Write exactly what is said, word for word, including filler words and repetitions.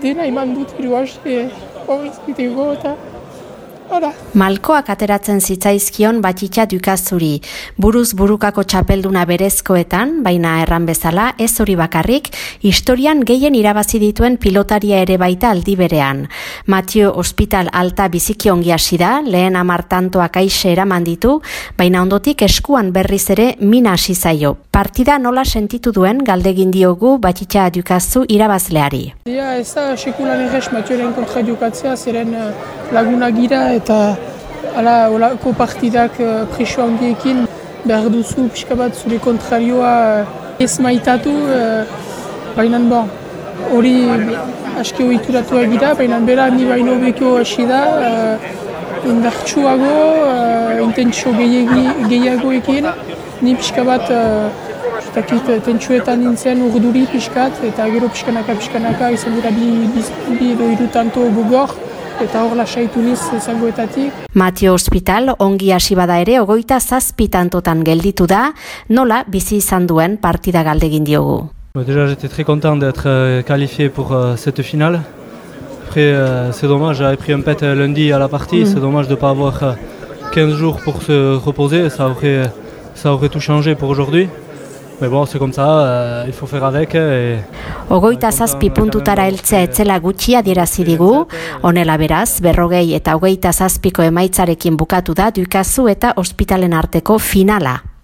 dena eman dut hiru haste, hori zitego eta... Hala. Malkoak ateratzen zitzaizkion Batxitxa Dukazuri, buruz burukako txapelduna berezkoetan, baina erran bezala ez hori bakarrik, historian gehien irabazi dituen pilotaria ere baita aldi berean. Matio Hospital alta biziki ongi hasi da, lehen hamar tantoak aixe eraman ditu, baina ondotik eskuan berriz ere mina hasi zaio. Partida nola sentitu duen galdegin diogu Batxitxa Dukazu irabazleari. Ja, ez da sekulan errez Matioren kontra jokatzea, zeren laguna gira eta hala olako partidak presio handiekin behar duzu pixka bat zure kontrarioa ez maitatu, baina bon, hori aski ohituratu egira, baina bera ni baino beko hasi da, indartsuago, intentsio gehiagoekin, ni pixka bat tentsuetan nintzen urduri pixkat, eta gero pixkanaka pixkanaka izan dira bi edo hiru tanto gogor, eta hor lasaitu niz zangoetatik. Matio Hospital ongi hasi bada ere hogeita zazpi tantotan gelditu da, nola bizi izan duen partida galdegin diogu. Déjà j'étais très content d'être qualifié pour euh, cette finale. Après euh, c'est dommage, j'avais pris un pet lundi à la partie, mm. c'est dommage de ne pas avoir euh, quinze jours pour se reposer, ça aurait, ça aurait tout changé pour aujourd'hui. Mais bon, c'est comme ça, euh, il faut faire avec. Et... Ogoita zazpi puntutara heltzea etzela gutxi adierazi digu, honela beraz, berrogei eta hogeita zazpiko emaitzarekin bukatu da Dukazu eta Hospitalen arteko finala.